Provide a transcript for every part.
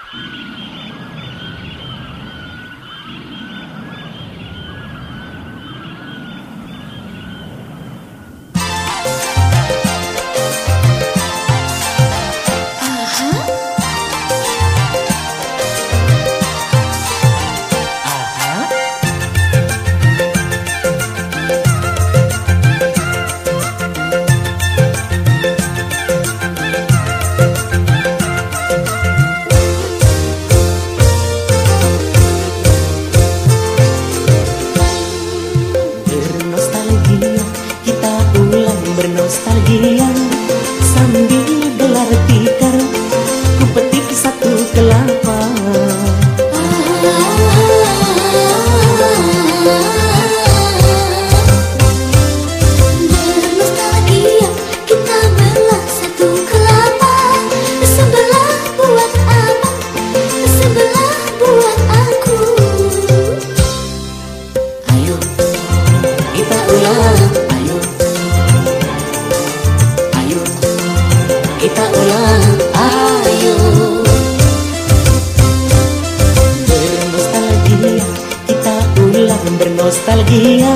Bernostalgia sambil gelar tikar, ku petik satu kelapa. Bernostalgia kita belah satu kelapa, sebelah buat abang, sebelah buat aku. Ayo kita ulang, kita ulang, ayo. Bernostalgia, kita ulang bernostalgia.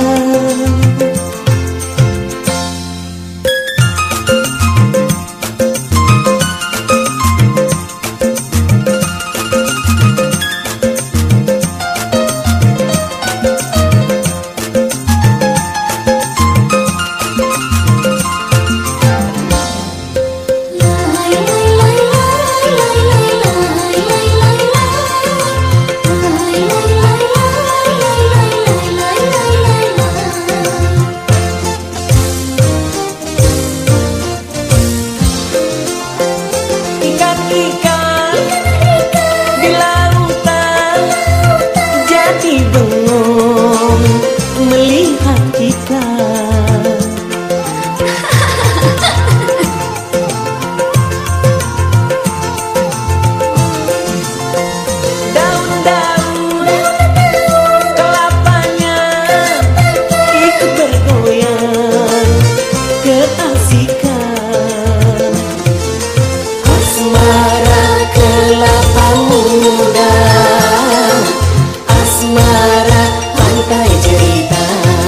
Melihat kita, daun-daun kelapanya ikut bergoyang keasikan. Asmara kelapa muda, asmara pantai cerita.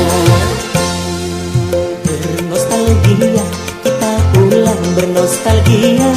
Bernostalgia, kita ulang bernostalgia.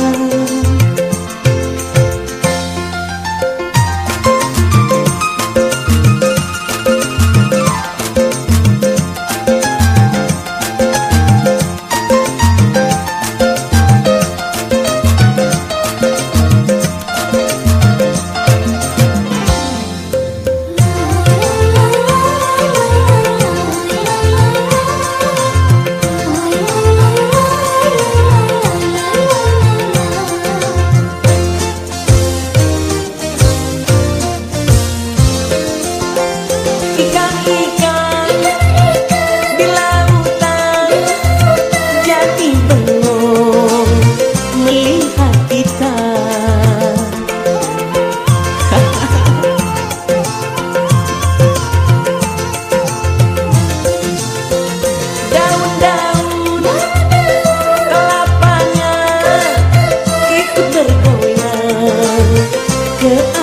Ke